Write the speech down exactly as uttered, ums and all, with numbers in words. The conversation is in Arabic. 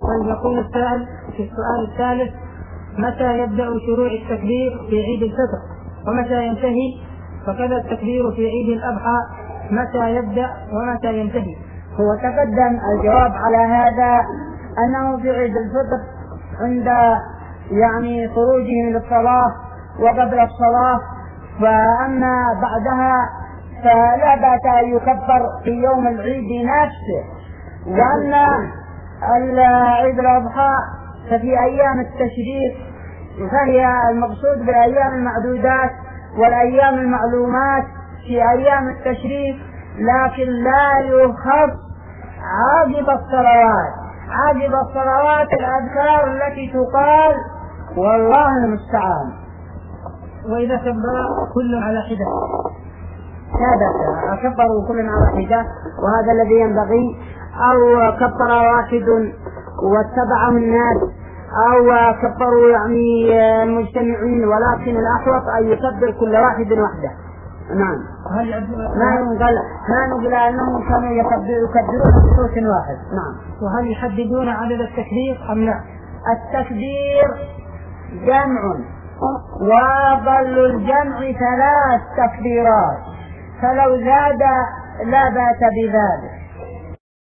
طيب يقول السائل في السؤال الثالث: متى يبدأ شروع التكبير في عيد الفطر ومتى ينتهي؟ فكذا التكبير في عيد الأضحى متى يبدأ ومتى ينتهي؟ هو تقدم الجواب على هذا أنه في عيد الفطر عند يعني خروجهم للصلاة وقبل الصلاة، فأما بعدها فلا بأس أن يكبر في يوم العيد نفسه. وأما عيد الأضحى ففي أيام التشريق، فهي المقصود بالأيام المعدودات والأيام المعلومات في أيام التشريق، لكن لا يخص عاقب الصلوات عاقب الصلوات الأذكار التي تقال والله المستعان. وإذا كبر كل على حدة هذا كبروا كل على حدة، وهذا الذي ينبغي. أو كبر واحد واتبعه الناس، أو كبروا يعني المجتمعين، ولكن الأحوط أن يكبر كل واحد وحده. نعم. ما ينقل ما نقول أنهم كانوا يكبرون بصوت واحد. نعم. وهل يحددون عدد التكبير أم لا؟ التكبير جمع، وأقل الجمع ثلاث تكبيرات، فلو زاد لا بأس بذلك.